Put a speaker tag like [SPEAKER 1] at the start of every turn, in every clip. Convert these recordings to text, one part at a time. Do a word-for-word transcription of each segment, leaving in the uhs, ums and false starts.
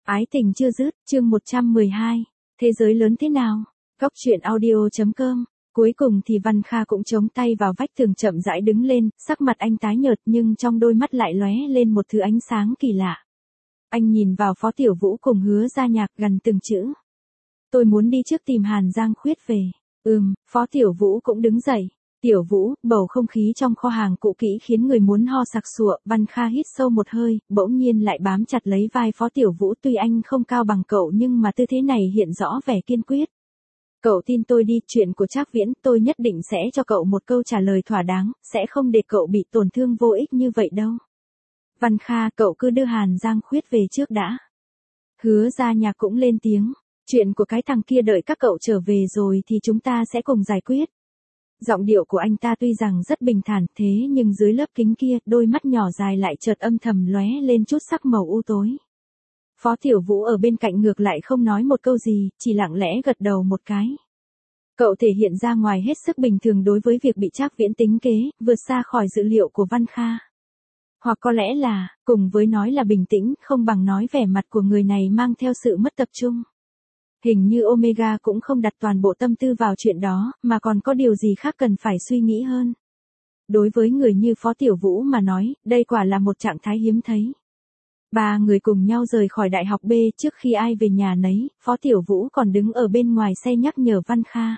[SPEAKER 1] Ái tình chưa dứt, chương một trăm mười hai. Thế giới lớn thế nào? Góc truyện audio.com. Cuối cùng thì Văn Kha cũng chống tay vào vách tường chậm rãi đứng lên, sắc mặt anh tái nhợt nhưng trong đôi mắt lại lóe lên một thứ ánh sáng kỳ lạ. Anh nhìn vào Phó Tiểu Vũ cùng Hứa Gia Nhạc gần từng chữ. Tôi muốn đi trước tìm Hàn Giang Khuyết về. Ừm, Phó Tiểu Vũ cũng đứng dậy. Tiểu Vũ, bầu không khí trong kho hàng cũ kỹ khiến người muốn ho sặc sụa. Văn Kha hít sâu một hơi, bỗng nhiên lại bám chặt lấy vai Phó Tiểu Vũ. Tuy anh không cao bằng cậu nhưng mà tư thế này hiện rõ vẻ kiên quyết. Cậu tin tôi đi, chuyện của Trác Viễn tôi nhất định sẽ cho cậu một câu trả lời thỏa đáng, sẽ không để cậu bị tổn thương vô ích như vậy đâu. Văn Kha, cậu cứ đưa Hàn Giang Khuyết về trước đã. Hứa Gia Nhạc cũng lên tiếng, chuyện của cái thằng kia đợi các cậu trở về rồi thì chúng ta sẽ cùng giải quyết. Giọng điệu của anh ta tuy rằng rất bình thản thế nhưng dưới lớp kính kia, đôi mắt nhỏ dài lại chợt âm thầm lóe lên chút sắc màu u tối. Phó Tiểu Vũ ở bên cạnh ngược lại không nói một câu gì, chỉ lặng lẽ gật đầu một cái. Cậu thể hiện ra ngoài hết sức bình thường đối với việc bị Trác Viễn tính kế, vượt xa khỏi dự liệu của Văn Kha. Hoặc có lẽ là, cùng với nói là bình tĩnh, không bằng nói vẻ mặt của người này mang theo sự mất tập trung. Hình như Omega cũng không đặt toàn bộ tâm tư vào chuyện đó, mà còn có điều gì khác cần phải suy nghĩ hơn. Đối với người như Phó Tiểu Vũ mà nói, đây quả là một trạng thái hiếm thấy. Ba người cùng nhau rời khỏi đại học B, trước khi ai về nhà nấy, Phó Tiểu Vũ còn đứng ở bên ngoài xe nhắc nhở Văn Kha.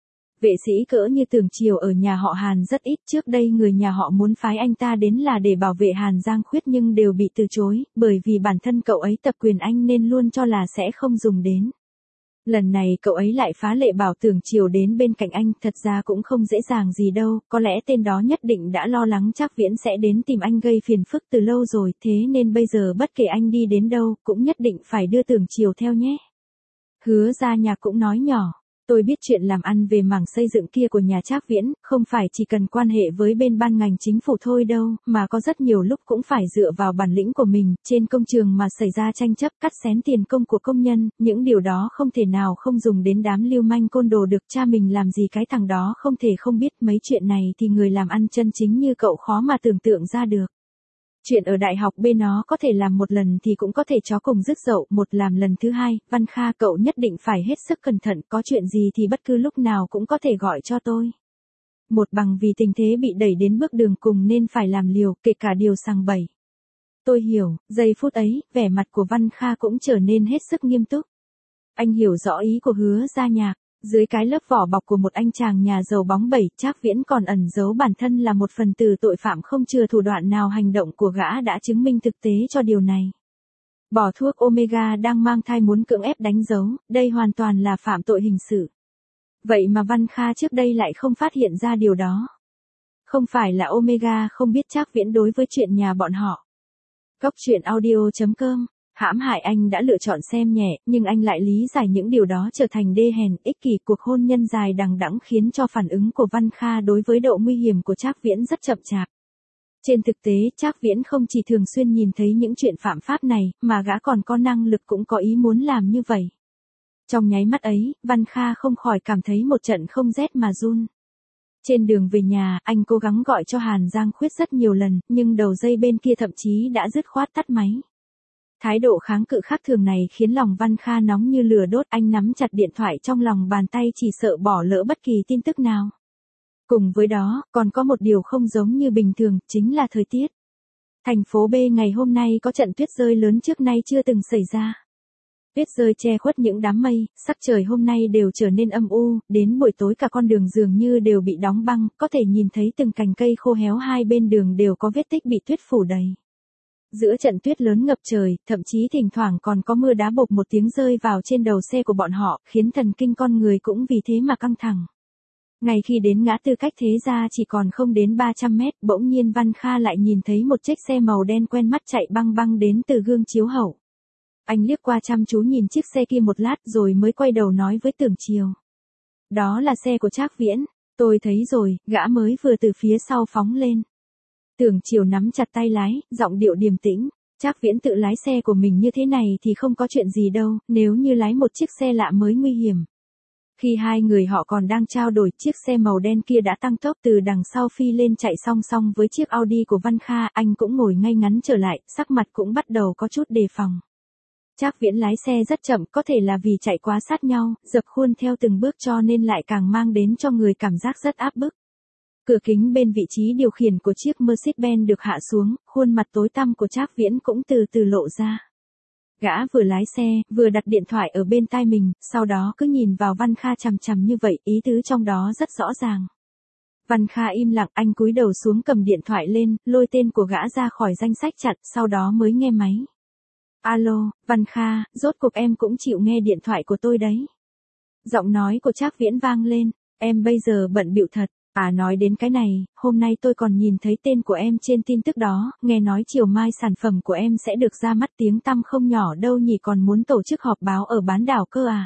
[SPEAKER 1] Vệ sĩ cỡ như Tưởng Triều ở nhà họ Hàn rất ít, trước đây người nhà họ muốn phái anh ta đến là để bảo vệ Hàn Giang Khuyết nhưng đều bị từ chối, bởi vì bản thân cậu ấy tập quyền anh nên luôn cho là sẽ không dùng đến. Lần này cậu ấy lại phá lệ bảo Tưởng Triều đến bên cạnh anh, thật ra cũng không dễ dàng gì đâu, có lẽ tên đó nhất định đã lo lắng Trác Viễn sẽ đến tìm anh gây phiền phức từ lâu rồi, thế nên bây giờ bất kể anh đi đến đâu, cũng nhất định phải đưa Tưởng Triều theo nhé. Hứa Gia Nhạc cũng nói nhỏ, tôi biết chuyện làm ăn về mảng xây dựng kia của nhà Trác Viễn, không phải chỉ cần quan hệ với bên ban ngành chính phủ thôi đâu, mà có rất nhiều lúc cũng phải dựa vào bản lĩnh của mình, trên công trường mà xảy ra tranh chấp cắt xén tiền công của công nhân, những điều đó không thể nào không dùng đến đám lưu manh côn đồ được. Cha mình làm gì cái thằng đó không thể không biết, mấy chuyện này thì người làm ăn chân chính như cậu khó mà tưởng tượng ra được. Chuyện ở đại học bên nó có thể làm một lần thì cũng có thể chó cùng rước dậu, một làm lần thứ hai. Văn Kha, cậu nhất định phải hết sức cẩn thận, có chuyện gì thì bất cứ lúc nào cũng có thể gọi cho tôi. Một bằng vì tình thế bị đẩy đến bước đường cùng nên phải làm liều, kể cả điều sằng bẩy. Tôi hiểu, giây phút ấy, vẻ mặt của Văn Kha cũng trở nên hết sức nghiêm túc. Anh hiểu rõ ý của Hứa Gia Nhạc. Dưới cái lớp vỏ bọc của một anh chàng nhà giàu bóng bẩy, Trác Viễn còn ẩn giấu bản thân là một phần tử tội phạm không chừa thủ đoạn nào, hành động của gã đã chứng minh thực tế cho điều này. Bỏ thuốc Omega đang mang thai muốn cưỡng ép đánh dấu, đây hoàn toàn là phạm tội hình sự. Vậy mà Văn Kha trước đây lại không phát hiện ra điều đó. Không phải là Omega không biết Trác Viễn đối với chuyện nhà bọn họ. Góc truyện audio.com. Hãm hại anh đã lựa chọn xem nhẹ, nhưng anh lại lý giải những điều đó trở thành đê hèn, ích kỷ. Cuộc hôn nhân dài đằng đẵng khiến cho phản ứng của Văn Kha đối với độ nguy hiểm của Trác Viễn rất chậm chạp. Trên thực tế, Trác Viễn không chỉ thường xuyên nhìn thấy những chuyện phạm pháp này, mà gã còn có năng lực cũng có ý muốn làm như vậy. Trong nháy mắt ấy, Văn Kha không khỏi cảm thấy một trận không rét mà run. Trên đường về nhà, anh cố gắng gọi cho Hàn Giang Khuyết rất nhiều lần, nhưng đầu dây bên kia thậm chí đã dứt khoát tắt máy. Thái độ kháng cự khác thường này khiến lòng Văn Kha nóng như lửa đốt, anh nắm chặt điện thoại trong lòng bàn tay chỉ sợ bỏ lỡ bất kỳ tin tức nào. Cùng với đó, còn có một điều không giống như bình thường, chính là thời tiết. Thành phố B ngày hôm nay có trận tuyết rơi lớn trước nay chưa từng xảy ra. Tuyết rơi che khuất những đám mây, sắc trời hôm nay đều trở nên âm u, đến buổi tối cả con đường dường như đều bị đóng băng, có thể nhìn thấy từng cành cây khô héo hai bên đường đều có vết tích bị tuyết phủ đầy. Giữa trận tuyết lớn ngập trời, thậm chí thỉnh thoảng còn có mưa đá bộp một tiếng rơi vào trên đầu xe của bọn họ, khiến thần kinh con người cũng vì thế mà căng thẳng. Ngay khi đến ngã tư cách thế ra chỉ còn không đến ba trăm mét, bỗng nhiên Văn Kha lại nhìn thấy một chiếc xe màu đen quen mắt chạy băng băng đến từ gương chiếu hậu. Anh liếc qua chăm chú nhìn chiếc xe kia một lát rồi mới quay đầu nói với Tưởng Triều. Đó là xe của Trác Viễn, tôi thấy rồi, gã mới vừa từ phía sau phóng lên. Tưởng Triều nắm chặt tay lái, giọng điệu điềm tĩnh. Trác Viễn tự lái xe của mình như thế này thì không có chuyện gì đâu, nếu như lái một chiếc xe lạ mới nguy hiểm. Khi hai người họ còn đang trao đổi, chiếc xe màu đen kia đã tăng tốc từ đằng sau phi lên chạy song song với chiếc Audi của Văn Kha, anh cũng ngồi ngay ngắn trở lại, sắc mặt cũng bắt đầu có chút đề phòng. Trác Viễn lái xe rất chậm, có thể là vì chạy quá sát nhau, dập khuôn theo từng bước cho nên lại càng mang đến cho người cảm giác rất áp bức. Cửa kính bên vị trí điều khiển của chiếc Mercedes-Benz được hạ xuống, khuôn mặt tối tăm của Trác Viễn cũng từ từ lộ ra. Gã vừa lái xe, vừa đặt điện thoại ở bên tai mình, sau đó cứ nhìn vào Văn Kha chằm chằm như vậy, ý tứ trong đó rất rõ ràng. Văn Kha im lặng, anh cúi đầu xuống cầm điện thoại lên, lôi tên của gã ra khỏi danh sách chặn, sau đó mới nghe máy. Alo, Văn Kha, rốt cuộc em cũng chịu nghe điện thoại của tôi đấy. Giọng nói của Trác Viễn vang lên, em bây giờ bận bịu thật. À nói đến cái này, hôm nay tôi còn nhìn thấy tên của em trên tin tức đó, nghe nói chiều mai sản phẩm của em sẽ được ra mắt tiếng tăm không nhỏ đâu nhỉ, còn muốn tổ chức họp báo ở bán đảo cơ à.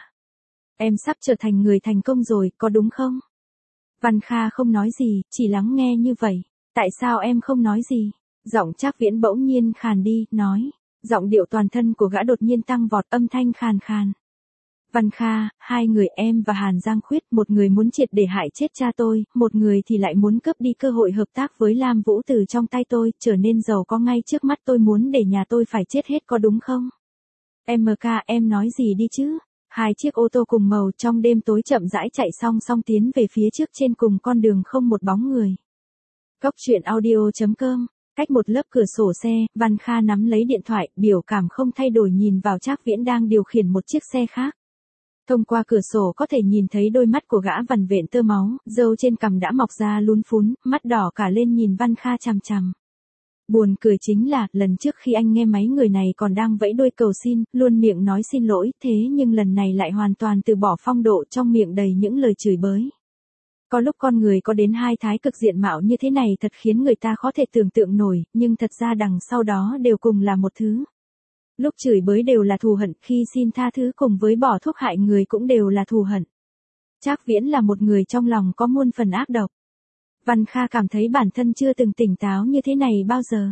[SPEAKER 1] Em sắp trở thành người thành công rồi, có đúng không? Văn Kha không nói gì, chỉ lắng nghe như vậy. Tại sao em không nói gì? Giọng Trác Viễn bỗng nhiên khàn đi, nói. Giọng điệu toàn thân của gã đột nhiên tăng vọt, âm thanh khàn khàn. Văn Kha, hai người em và Hàn Giang Khuyết, một người muốn triệt để hại chết cha tôi, một người thì lại muốn cướp đi cơ hội hợp tác với Lam Vũ từ trong tay tôi, trở nên giàu có ngay trước mắt tôi, muốn để nhà tôi phải chết hết, có đúng không? em ca, em nói gì đi chứ? Hai chiếc ô tô cùng màu trong đêm tối chậm rãi chạy song song tiến về phía trước trên cùng con đường không một bóng người. Cốc truyện audio chấm com. Cách một lớp cửa sổ xe, Văn Kha nắm lấy điện thoại, biểu cảm không thay đổi nhìn vào Trác Viễn đang điều khiển một chiếc xe khác. Thông qua cửa sổ có thể nhìn thấy đôi mắt của gã vằn vện tơ máu, râu trên cằm đã mọc ra lún phún, mắt đỏ cả lên nhìn Văn Kha chằm chằm. Buồn cười chính là, lần trước khi anh nghe máy người này còn đang vẫy đuôi cầu xin, luôn miệng nói xin lỗi, thế nhưng lần này lại hoàn toàn từ bỏ phong độ, trong miệng đầy những lời chửi bới. Có lúc con người có đến hai thái cực diện mạo như thế này thật khiến người ta khó thể tưởng tượng nổi, nhưng thật ra đằng sau đó đều cùng là một thứ. Lúc chửi bới đều là thù hận, khi xin tha thứ cùng với bỏ thuốc hại người cũng đều là thù hận. Trác Viễn là một người trong lòng có muôn phần ác độc. Văn Kha cảm thấy bản thân chưa từng tỉnh táo như thế này bao giờ.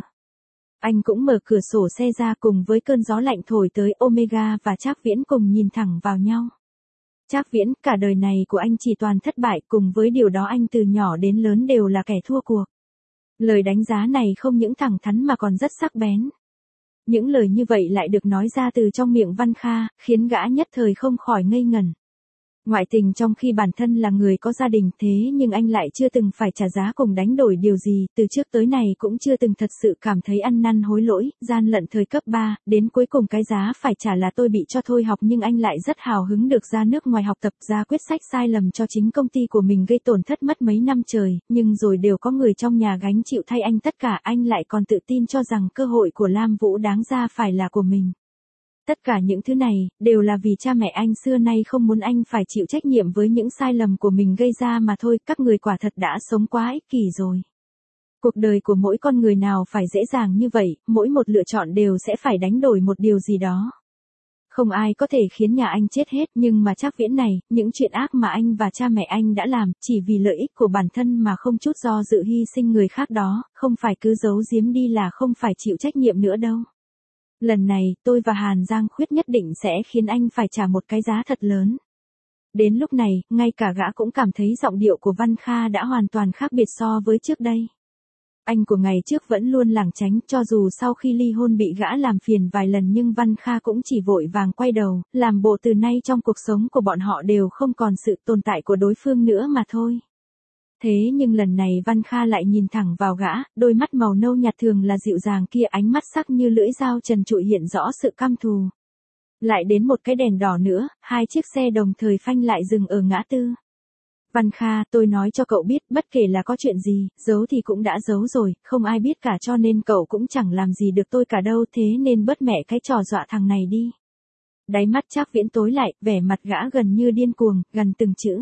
[SPEAKER 1] Anh cũng mở cửa sổ xe ra, cùng với cơn gió lạnh thổi tới, Omega và Trác Viễn cùng nhìn thẳng vào nhau. Trác Viễn, cả đời này của anh chỉ toàn thất bại, cùng với điều đó anh từ nhỏ đến lớn đều là kẻ thua cuộc. Lời đánh giá này không những thẳng thắn mà còn rất sắc bén. Những lời như vậy lại được nói ra từ trong miệng Văn Kha, khiến gã nhất thời không khỏi ngây ngẩn. Ngoại tình trong khi bản thân là người có gia đình, thế nhưng anh lại chưa từng phải trả giá cùng đánh đổi điều gì, từ trước tới này cũng chưa từng thật sự cảm thấy ăn năn hối lỗi, gian lận thời cấp ba, đến cuối cùng cái giá phải trả là tôi bị cho thôi học, nhưng anh lại rất hào hứng được ra nước ngoài học tập, ra quyết sách sai lầm cho chính công ty của mình gây tổn thất mất mấy năm trời, nhưng rồi đều có người trong nhà gánh chịu thay anh tất cả, anh lại còn tự tin cho rằng cơ hội của Lam Vũ đáng ra phải là của mình. Tất cả những thứ này, đều là vì cha mẹ anh xưa nay không muốn anh phải chịu trách nhiệm với những sai lầm của mình gây ra mà thôi, các người quả thật đã sống quá ích kỷ rồi. Cuộc đời của mỗi con người nào phải dễ dàng như vậy, mỗi một lựa chọn đều sẽ phải đánh đổi một điều gì đó. Không ai có thể khiến nhà anh chết hết, nhưng mà Trác Viễn này, những chuyện ác mà anh và cha mẹ anh đã làm, chỉ vì lợi ích của bản thân mà không chút do dự hy sinh người khác đó, không phải cứ giấu giếm đi là không phải chịu trách nhiệm nữa đâu. Lần này, tôi và Hàn Giang Khuyết nhất định sẽ khiến anh phải trả một cái giá thật lớn. Đến lúc này, ngay cả gã cũng cảm thấy giọng điệu của Văn Kha đã hoàn toàn khác biệt so với trước đây. Anh của ngày trước vẫn luôn lảng tránh, cho dù sau khi ly hôn bị gã làm phiền vài lần nhưng Văn Kha cũng chỉ vội vàng quay đầu, làm bộ từ nay trong cuộc sống của bọn họ đều không còn sự tồn tại của đối phương nữa mà thôi. Thế nhưng lần này Văn Kha lại nhìn thẳng vào gã, đôi mắt màu nâu nhạt thường là dịu dàng kia, ánh mắt sắc như lưỡi dao trần trụi hiện rõ sự căm thù. Lại đến một cái đèn đỏ nữa, hai chiếc xe đồng thời phanh lại dừng ở ngã tư. Văn Kha, tôi nói cho cậu biết, bất kể là có chuyện gì, giấu thì cũng đã giấu rồi, không ai biết cả cho nên cậu cũng chẳng làm gì được tôi cả đâu, thế nên bớt mẹ cái trò dọa thằng này đi. Đáy mắt Trác Viễn tối lại, vẻ mặt gã gần như điên cuồng, gần từng chữ.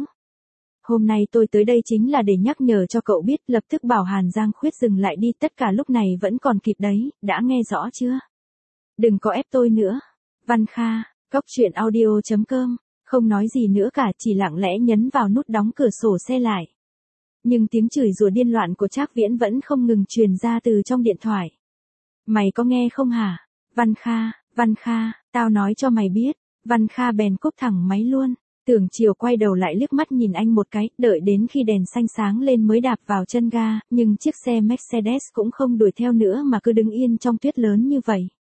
[SPEAKER 1] Hôm nay tôi tới đây chính là để nhắc nhở cho cậu biết, lập tức bảo Hàn Giang Khuyết dừng lại đi, tất cả lúc này vẫn còn kịp đấy, đã nghe rõ chưa? Đừng có ép tôi nữa. Văn Kha, cốc truyện audio chấm com, không nói gì nữa cả, chỉ lặng lẽ nhấn vào nút đóng cửa sổ xe lại. Nhưng tiếng chửi rủa điên loạn của Trác Viễn vẫn không ngừng truyền ra từ trong điện thoại. Mày có nghe không hả? Văn Kha, Văn Kha, tao nói cho mày biết. Văn Kha bèn cúp thẳng máy luôn. Tưởng Chiều quay đầu lại liếc mắt nhìn anh một cái, đợi đến khi đèn xanh sáng lên mới đạp vào chân ga, nhưng chiếc xe Mercedes cũng không đuổi theo nữa mà cứ đứng yên trong tuyết lớn như vậy.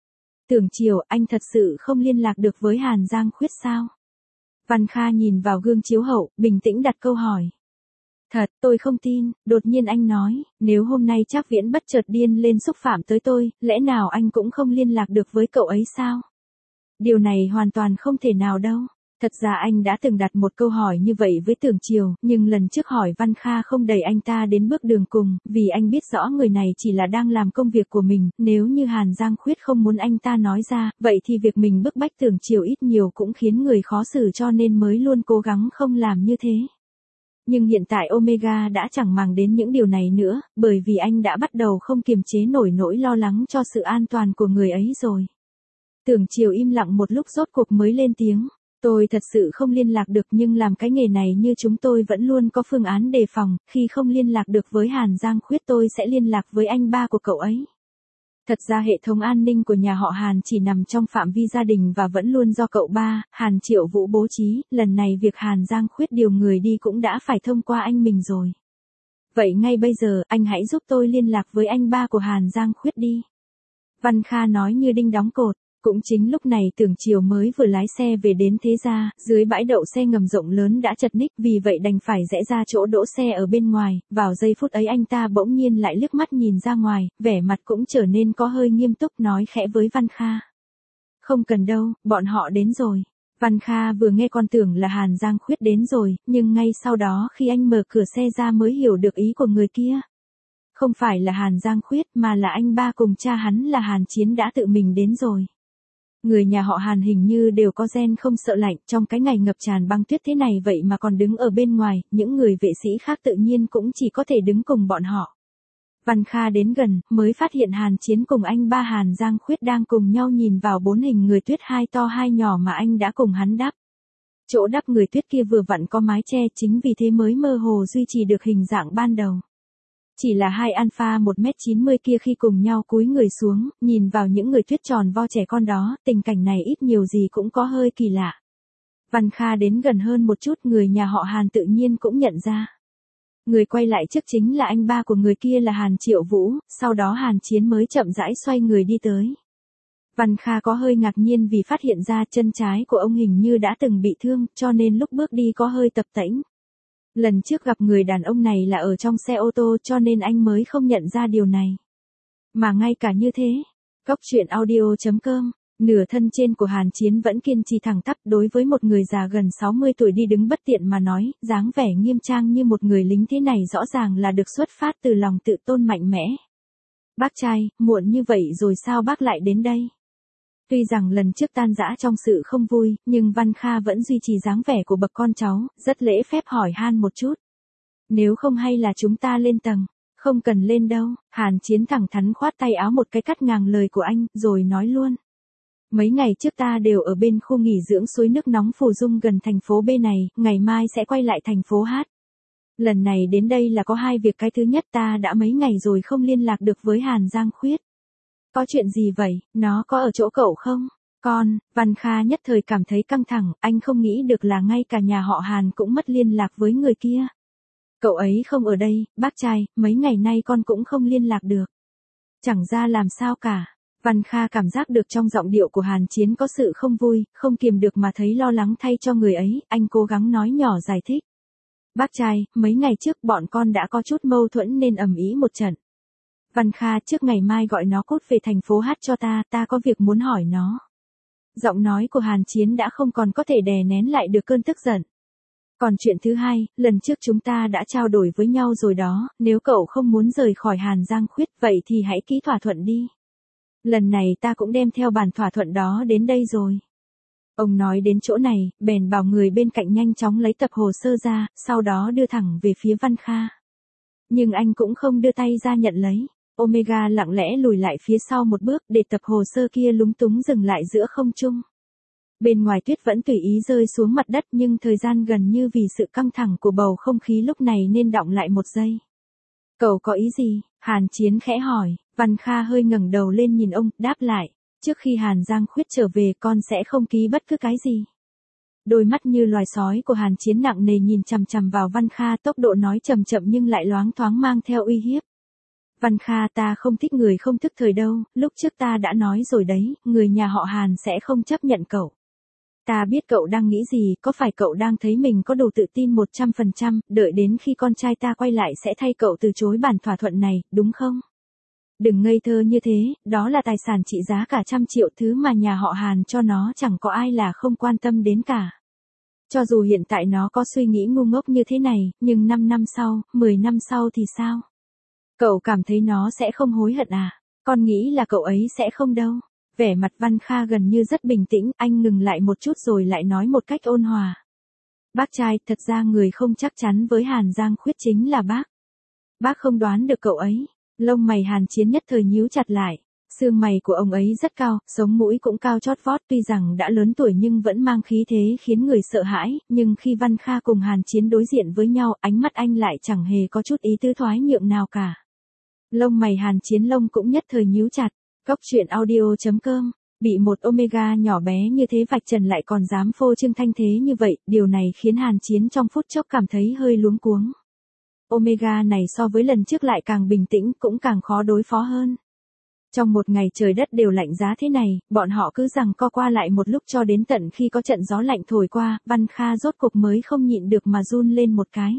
[SPEAKER 1] Tưởng Chiều, anh thật sự không liên lạc được với Hàn Giang Khuyết sao? Văn Kha nhìn vào gương chiếu hậu, bình tĩnh đặt câu hỏi. Thật, tôi không tin, đột nhiên anh nói, nếu hôm nay Trác Viễn bất chợt điên lên xúc phạm tới tôi, lẽ nào anh cũng không liên lạc được với cậu ấy sao? Điều này hoàn toàn không thể nào đâu. Thật ra anh đã từng đặt một câu hỏi như vậy với Tưởng Chiều, nhưng lần trước hỏi Văn Kha không đẩy anh ta đến bước đường cùng, vì anh biết rõ người này chỉ là đang làm công việc của mình, nếu như Hàn Giang Khuyết không muốn anh ta nói ra, vậy thì việc mình bức bách Tưởng Chiều ít nhiều cũng khiến người khó xử cho nên mới luôn cố gắng không làm như thế. Nhưng hiện tại Omega đã chẳng màng đến những điều này nữa, bởi vì anh đã bắt đầu không kiềm chế nổi nỗi lo lắng cho sự an toàn của người ấy rồi. Tưởng Chiều im lặng một lúc rốt cuộc mới lên tiếng. Tôi thật sự không liên lạc được nhưng làm cái nghề này như chúng tôi vẫn luôn có phương án đề phòng, khi không liên lạc được với Hàn Giang Khuyết tôi sẽ liên lạc với anh ba của cậu ấy. Thật ra hệ thống an ninh của nhà họ Hàn chỉ nằm trong phạm vi gia đình và vẫn luôn do cậu ba, Hàn Triệu Vũ bố trí, lần này việc Hàn Giang Khuyết điều người đi cũng đã phải thông qua anh mình rồi. Vậy ngay bây giờ, anh hãy giúp tôi liên lạc với anh ba của Hàn Giang Khuyết đi. Văn Kha nói như đinh đóng cột. Cũng chính lúc này Tưởng Chiều mới vừa lái xe về đến thế gia, dưới bãi đậu xe ngầm rộng lớn đã chật ních, vì vậy đành phải rẽ ra chỗ đỗ xe ở bên ngoài, vào giây phút ấy anh ta bỗng nhiên lại liếc mắt nhìn ra ngoài, vẻ mặt cũng trở nên có hơi nghiêm túc nói khẽ với Văn Kha. Không cần đâu, bọn họ đến rồi. Văn Kha vừa nghe còn tưởng là Hàn Giang Khuyết đến rồi, nhưng ngay sau đó khi anh mở cửa xe ra mới hiểu được ý của người kia. Không phải là Hàn Giang Khuyết mà là anh ba cùng cha hắn là Hàn Chiến đã tự mình đến rồi. Người nhà họ Hàn hình như đều có gen không sợ lạnh, trong cái ngày ngập tràn băng tuyết thế này vậy mà còn đứng ở bên ngoài, những người vệ sĩ khác tự nhiên cũng chỉ có thể đứng cùng bọn họ. Văn Kha đến gần, mới phát hiện Hàn Chiến cùng anh ba Hàn Giang Khuyết đang cùng nhau nhìn vào bốn hình người tuyết hai to hai nhỏ mà anh đã cùng hắn đắp. Chỗ đắp người tuyết kia vừa vặn có mái che, chính vì thế mới mơ hồ duy trì được hình dạng ban đầu. Chỉ là hai alpha một mét chín mươi kia khi cùng nhau cúi người xuống, nhìn vào những người tuyết tròn vo trẻ con đó, tình cảnh này ít nhiều gì cũng có hơi kỳ lạ. Văn Kha đến gần hơn một chút, người nhà họ Hàn tự nhiên cũng nhận ra. Người quay lại trước chính là anh ba của người kia là Hàn Triệu Vũ, sau đó Hàn Chiến mới chậm rãi xoay người đi tới. Văn Kha có hơi ngạc nhiên vì phát hiện ra chân trái của ông hình như đã từng bị thương, cho nên lúc bước đi có hơi tập tễnh. Lần trước gặp người đàn ông này là ở trong xe ô tô cho nên anh mới không nhận ra điều này. Mà ngay cả như thế, Cóc truyện audio chấm com, nửa thân trên của Hàn Chiến vẫn kiên trì thẳng tắp, đối với một người già gần sáu mươi tuổi đi đứng bất tiện mà nói, dáng vẻ nghiêm trang như một người lính thế này rõ ràng là được xuất phát từ lòng tự tôn mạnh mẽ. Bác trai, muộn như vậy rồi sao bác lại đến đây? Tuy rằng lần trước tan rã trong sự không vui, nhưng Văn Kha vẫn duy trì dáng vẻ của bậc con cháu, rất lễ phép hỏi han một chút. Nếu không hay là chúng ta lên tầng, không cần lên đâu, Hàn Chiến thẳng thắn khoát tay áo một cái cắt ngang lời của anh, rồi nói luôn. Mấy ngày trước ta đều ở bên khu nghỉ dưỡng suối nước nóng Phù Dung gần thành phố B này, ngày mai sẽ quay lại thành phố H. Lần này đến đây là có hai việc, cái thứ nhất ta đã mấy ngày rồi không liên lạc được với Hàn Giang Khuyết. Có chuyện gì vậy, nó có ở chỗ cậu không? Con, Văn Kha nhất thời cảm thấy căng thẳng, anh không nghĩ được là ngay cả nhà họ Hàn cũng mất liên lạc với người kia. Cậu ấy không ở đây, bác trai, mấy ngày nay con cũng không liên lạc được. Chẳng ra làm sao cả. Văn Kha cảm giác được trong giọng điệu của Hàn Chiến có sự không vui, không kiềm được mà thấy lo lắng thay cho người ấy, anh cố gắng nói nhỏ giải thích. Bác trai, mấy ngày trước bọn con đã có chút mâu thuẫn nên ầm ĩ một trận. Văn Kha, trước ngày mai gọi nó cút về thành phố H cho ta, ta có việc muốn hỏi nó. Giọng nói của Hàn Chiến đã không còn có thể đè nén lại được cơn tức giận. Còn chuyện thứ hai, lần trước chúng ta đã trao đổi với nhau rồi đó, nếu cậu không muốn rời khỏi Hàn Giang Khuyết, vậy thì hãy ký thỏa thuận đi. Lần này ta cũng đem theo bản thỏa thuận đó đến đây rồi. Ông nói đến chỗ này, bèn bảo người bên cạnh nhanh chóng lấy tập hồ sơ ra, sau đó đưa thẳng về phía Văn Kha. Nhưng anh cũng không đưa tay ra nhận lấy. Omega lặng lẽ lùi lại phía sau một bước để tập hồ sơ kia lúng túng dừng lại giữa không trung. Bên ngoài tuyết vẫn tùy ý rơi xuống mặt đất nhưng thời gian gần như vì sự căng thẳng của bầu không khí lúc này nên đọng lại một giây. Cậu có ý gì? Hàn Chiến khẽ hỏi. Văn Kha hơi ngẩng đầu lên nhìn ông, đáp lại. Trước khi Hàn Giang Khuyết trở về con sẽ không ký bất cứ cái gì. Đôi mắt như loài sói của Hàn Chiến nặng nề nhìn chằm chằm vào Văn Kha, tốc độ nói chậm chậm nhưng lại loáng thoáng mang theo uy hiếp. Văn Kha, ta không thích người không thức thời đâu, lúc trước ta đã nói rồi đấy, người nhà họ Hàn sẽ không chấp nhận cậu. Ta biết cậu đang nghĩ gì, có phải cậu đang thấy mình có đủ tự tin một trăm phần trăm, đợi đến khi con trai ta quay lại sẽ thay cậu từ chối bản thỏa thuận này, đúng không? Đừng ngây thơ như thế, đó là tài sản trị giá cả trăm triệu, thứ mà nhà họ Hàn cho nó chẳng có ai là không quan tâm đến cả. Cho dù hiện tại nó có suy nghĩ ngu ngốc như thế này, nhưng năm năm sau, mười năm sau thì sao? Cậu cảm thấy nó sẽ không hối hận à? Con nghĩ là cậu ấy sẽ không đâu. Vẻ mặt Văn Kha gần như rất bình tĩnh, anh ngừng lại một chút rồi lại nói một cách ôn hòa. Bác trai, thật ra người không chắc chắn với Hàn Giang Khuyết chính là bác. Bác không đoán được cậu ấy. Lông mày Hàn Chiến nhất thời nhíu chặt lại. Xương mày của ông ấy rất cao, sống mũi cũng cao chót vót, tuy rằng đã lớn tuổi nhưng vẫn mang khí thế khiến người sợ hãi, nhưng khi Văn Kha cùng Hàn Chiến đối diện với nhau, ánh mắt anh lại chẳng hề có chút ý tứ thoái nhượng nào cả. Lông mày Hàn Chiến lông cũng nhất thời nhíu chặt. Góc truyện audio chấm com, bị một Omega nhỏ bé như thế vạch trần lại còn dám phô trương thanh thế như vậy, điều này khiến Hàn Chiến trong phút chốc cảm thấy hơi luống cuống. Omega này so với lần trước lại càng bình tĩnh, cũng càng khó đối phó hơn. Trong một ngày trời đất đều lạnh giá thế này, bọn họ cứ giằng co qua lại một lúc cho đến tận khi có trận gió lạnh thổi qua, Văn Kha rốt cục mới không nhịn được mà run lên một cái.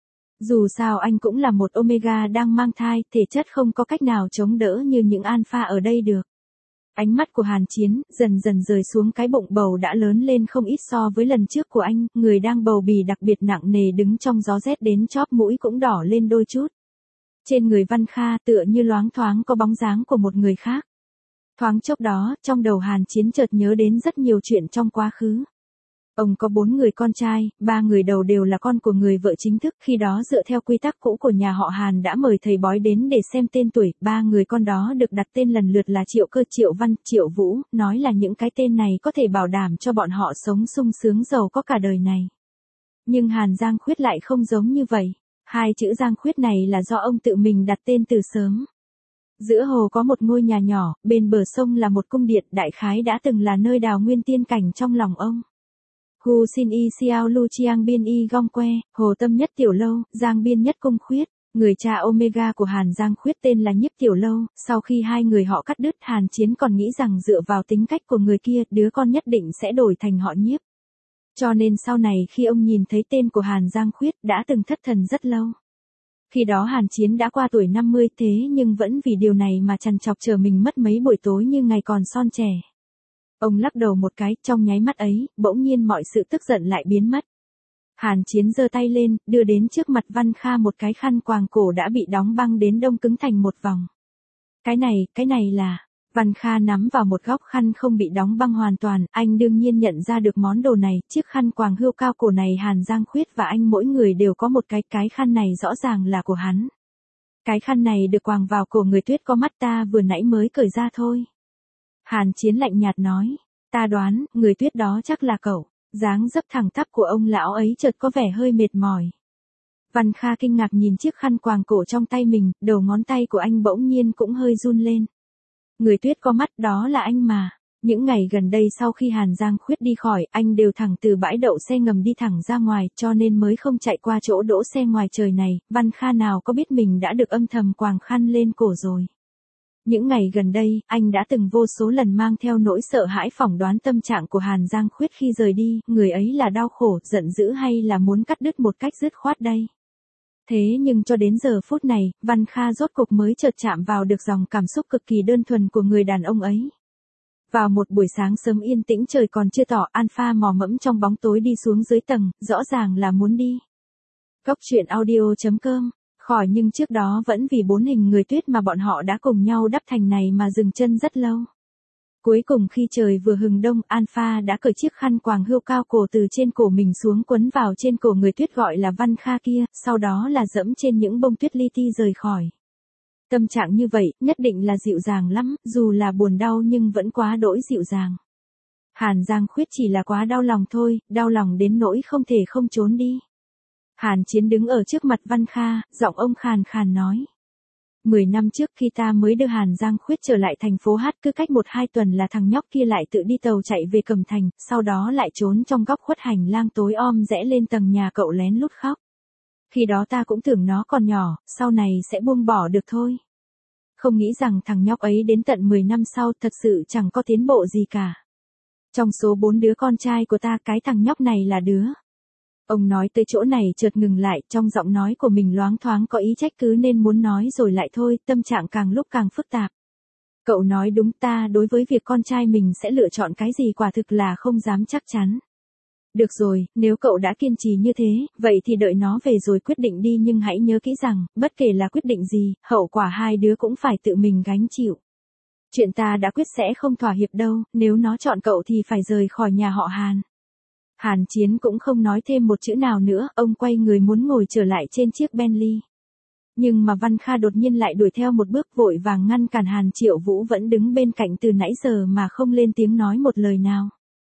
[SPEAKER 1] Dù sao anh cũng là một Omega đang mang thai, thể chất không có cách nào chống đỡ như những Alpha ở đây được. Ánh mắt của Hàn Chiến dần dần rời xuống cái bụng bầu đã lớn lên không ít so với lần trước của anh, người đang bầu bì đặc biệt nặng nề đứng trong gió rét đến chóp mũi cũng đỏ lên đôi chút. Trên người Văn Kha tựa như loáng thoáng có bóng dáng của một người khác. Thoáng chốc đó, trong đầu Hàn Chiến chợt nhớ đến rất nhiều chuyện trong quá khứ. Ông có bốn người con trai, ba người đầu đều là con của người vợ chính thức, khi đó dựa theo quy tắc cũ của nhà họ Hàn đã mời thầy bói đến để xem tên tuổi, ba người con đó được đặt tên lần lượt là Triệu Cơ, Triệu Văn, Triệu Vũ, nói là những cái tên này có thể bảo đảm cho bọn họ sống sung sướng giàu có cả đời này. Nhưng Hàn Giang Khuyết lại không giống như vậy, hai chữ Giang Khuyết này là do ông tự mình đặt tên từ sớm. Giữa hồ có một ngôi nhà nhỏ, bên bờ sông là một cung điện, đại khái đã từng là nơi đào nguyên tiên cảnh trong lòng ông. Hu Xin Y Xiao Lu Chiang Biên Y Gong Que, Hồ Tâm Nhất Tiểu Lâu, Giang Biên Nhất Cung Khuyết, người cha Omega của Hàn Giang Khuyết tên là Nhiếp Tiểu Lâu, sau khi hai người họ cắt đứt, Hàn Chiến còn nghĩ rằng dựa vào tính cách của người kia, đứa con nhất định sẽ đổi thành họ Nhiếp. Cho nên sau này khi ông nhìn thấy tên của Hàn Giang Khuyết, đã từng thất thần rất lâu. Khi đó Hàn Chiến đã qua tuổi năm mươi thế nhưng vẫn vì điều này mà trằn trọc chờ mình mất mấy buổi tối như ngày còn son trẻ. Ông lắc đầu một cái, trong nháy mắt ấy, bỗng nhiên mọi sự tức giận lại biến mất. Hàn Chiến giơ tay lên, đưa đến trước mặt Văn Kha một cái khăn quàng cổ đã bị đóng băng đến đông cứng thành một vòng. Cái này, cái này là... Văn Kha nắm vào một góc khăn không bị đóng băng hoàn toàn, anh đương nhiên nhận ra được món đồ này, chiếc khăn quàng hươu cao cổ này Hàn Giang Khuyết và anh mỗi người đều có một cái, cái khăn này rõ ràng là của hắn. Cái khăn này được quàng vào cổ người Tuyết có mắt ta vừa nãy mới cởi ra thôi. Hàn Chiến lạnh nhạt nói, ta đoán, người Tuyết đó chắc là cậu. Dáng dấp thẳng tắp của ông lão ấy chợt có vẻ hơi mệt mỏi. Văn Kha kinh ngạc nhìn chiếc khăn quàng cổ trong tay mình, đầu ngón tay của anh bỗng nhiên cũng hơi run lên. Người Tuyết có mắt, đó là anh mà. Những ngày gần đây sau khi Hàn Giang Khuyết đi khỏi, anh đều thẳng từ bãi đậu xe ngầm đi thẳng ra ngoài, cho nên mới không chạy qua chỗ đỗ xe ngoài trời này. Văn Kha nào có biết mình đã được âm thầm quàng khăn lên cổ rồi. Những ngày gần đây, anh đã từng vô số lần mang theo nỗi sợ hãi phỏng đoán tâm trạng của Hàn Giang Khuyết khi rời đi, người ấy là đau khổ, giận dữ hay là muốn cắt đứt một cách dứt khoát đây. Thế nhưng cho đến giờ phút này, Văn Kha rốt cục mới chợt chạm vào được dòng cảm xúc cực kỳ đơn thuần của người đàn ông ấy. Vào một buổi sáng sớm yên tĩnh trời còn chưa tỏ, Alpha mò mẫm trong bóng tối đi xuống dưới tầng, rõ ràng là muốn đi. Góc truyện audio chấm com, khỏi nhưng trước đó vẫn vì bốn hình người Tuyết mà bọn họ đã cùng nhau đắp thành này mà dừng chân rất lâu. Cuối cùng khi trời vừa hừng đông, Alpha đã cởi chiếc khăn quàng hươu cao cổ từ trên cổ mình xuống quấn vào trên cổ người Tuyết gọi là Văn Kha kia, sau đó là dẫm trên những bông tuyết li ti rời khỏi. Tâm trạng như vậy, nhất định là dịu dàng lắm, dù là buồn đau nhưng vẫn quá đỗi dịu dàng. Hàn Giang Khuyết chỉ là quá đau lòng thôi, đau lòng đến nỗi không thể không trốn đi. Hàn Chiến đứng ở trước mặt Văn Kha, giọng ông khàn khàn nói. Mười năm trước khi ta mới đưa Hàn Giang Khuyết trở lại thành phố Hát, cứ cách một hai tuần là thằng nhóc kia lại tự đi tàu chạy về Cẩm Thành, sau đó lại trốn trong góc khuất hành lang tối om rẽ lên tầng nhà cậu lén lút khóc. Khi đó ta cũng tưởng nó còn nhỏ, sau này sẽ buông bỏ được thôi. Không nghĩ rằng thằng nhóc ấy đến tận mười năm sau thật sự chẳng có tiến bộ gì cả. Trong số bốn đứa con trai của ta, cái thằng nhóc này là đứa. Ông nói tới chỗ này chợt ngừng lại, trong giọng nói của mình loáng thoáng có ý trách cứ nên muốn nói rồi lại thôi, tâm trạng càng lúc càng phức tạp. Cậu nói đúng, ta đối với việc con trai mình sẽ lựa chọn cái gì quả thực là không dám chắc chắn. Được rồi, nếu cậu đã kiên trì như thế, vậy thì đợi nó về rồi quyết định đi, nhưng hãy nhớ kỹ rằng, bất kể là quyết định gì, hậu quả hai đứa cũng phải tự mình gánh chịu. Chuyện ta đã quyết sẽ không thỏa hiệp đâu, nếu nó chọn cậu thì phải rời khỏi nhà họ Hàn. Hàn Chiến cũng không nói thêm một chữ nào nữa, ông quay người muốn ngồi trở lại trên chiếc Bentley. Nhưng mà Văn Kha đột nhiên lại đuổi theo một bước, vội vàng ngăn cản Hàn Triệu Vũ vẫn đứng bên cạnh từ nãy giờ mà không lên tiếng nói một lời nào.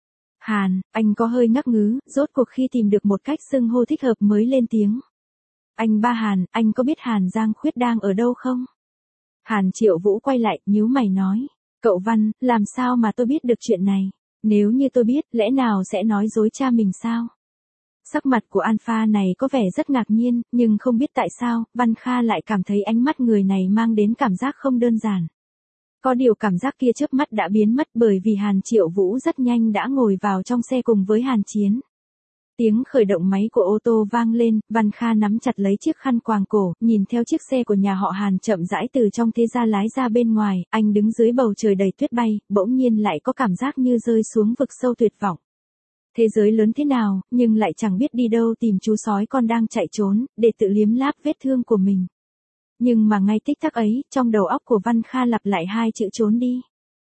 [SPEAKER 1] Hàn, anh có hơi ngắc ngứ, rốt cuộc khi tìm được một cách xưng hô thích hợp mới lên tiếng. Anh ba Hàn, anh có biết Hàn Giang Khuyết đang ở đâu không? Hàn Triệu Vũ quay lại, nhíu mày nói. Cậu Văn, làm sao mà tôi biết được chuyện này? Nếu như tôi biết, lẽ nào sẽ nói dối cha mình sao? Sắc mặt của Alpha này có vẻ rất ngạc nhiên, nhưng không biết tại sao, Văn Kha lại cảm thấy ánh mắt người này mang đến cảm giác không đơn giản. Có điều cảm giác kia chớp mắt đã biến mất bởi vì Hàn Triệu Vũ rất nhanh đã ngồi vào trong xe cùng với Hàn Chiến. Tiếng khởi động máy của ô tô vang lên, Văn Kha nắm chặt lấy chiếc khăn quàng cổ, nhìn theo chiếc xe của nhà họ Hàn chậm rãi từ trong thế gia lái ra bên ngoài, anh đứng dưới bầu trời đầy tuyết bay, bỗng nhiên lại có cảm giác như rơi xuống vực sâu tuyệt vọng. Thế giới lớn thế nào, nhưng lại chẳng biết đi đâu tìm chú sói con đang chạy trốn, để tự liếm láp vết thương của mình. Nhưng mà ngay tích tắc ấy, trong đầu óc của Văn Kha lặp lại hai chữ trốn đi.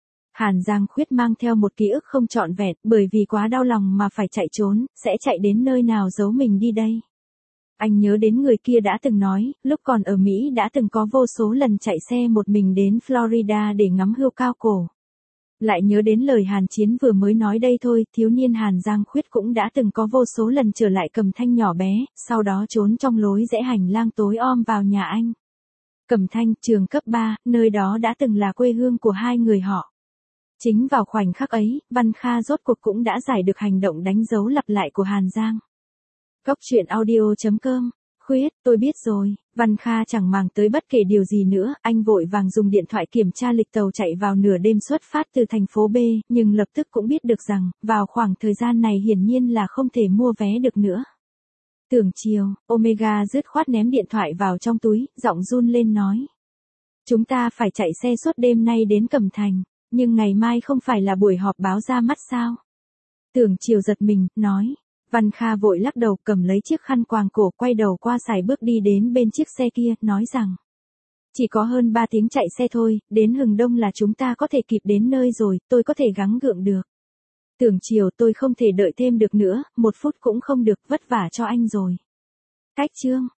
[SPEAKER 1] Hàn Giang Khuyết mang theo một ký ức không trọn vẹn, bởi vì quá đau lòng mà phải chạy trốn, sẽ chạy đến nơi nào giấu mình đi đây. Anh nhớ đến người kia đã từng nói, lúc còn ở Mỹ đã từng có vô số lần chạy xe một mình đến Florida để ngắm hươu cao cổ. Lại nhớ đến lời Hàn Chiến vừa mới nói đây thôi, thiếu niên Hàn Giang Khuyết cũng đã từng có vô số lần trở lại Cẩm Thanh nhỏ bé, sau đó trốn trong lối rẽ hành lang tối om vào nhà anh. Cẩm Thanh, trường cấp ba, nơi đó đã từng là quê hương của hai người họ. Chính vào khoảnh khắc ấy, Văn Kha rốt cuộc cũng đã giải được hành động đánh dấu lặp lại của Hàn Giang. Góc truyện audio chấm com. Khuyết, tôi biết rồi. Văn Kha chẳng màng tới bất kể điều gì nữa, anh vội vàng dùng điện thoại kiểm tra lịch tàu chạy vào nửa đêm xuất phát từ thành phố B, nhưng lập tức cũng biết được rằng, vào khoảng thời gian này hiển nhiên là không thể mua vé được nữa. Tưởng chiều, Omega dứt khoát ném điện thoại vào trong túi, giọng run lên nói. Chúng ta phải chạy xe suốt đêm nay đến Cẩm Thành, nhưng ngày mai không phải là buổi họp báo ra mắt sao? Tưởng chiều giật mình, nói. Văn Kha vội lắc đầu, cầm lấy chiếc khăn quàng cổ, quay đầu qua xài bước đi đến bên chiếc xe kia, nói rằng. Chỉ có hơn ba tiếng chạy xe thôi, đến Hừng Đông là chúng ta có thể kịp đến nơi rồi, tôi có thể gắng gượng được. Tưởng chiều, tôi không thể đợi thêm được nữa, một phút cũng không được, vất vả cho anh rồi. Cách chương.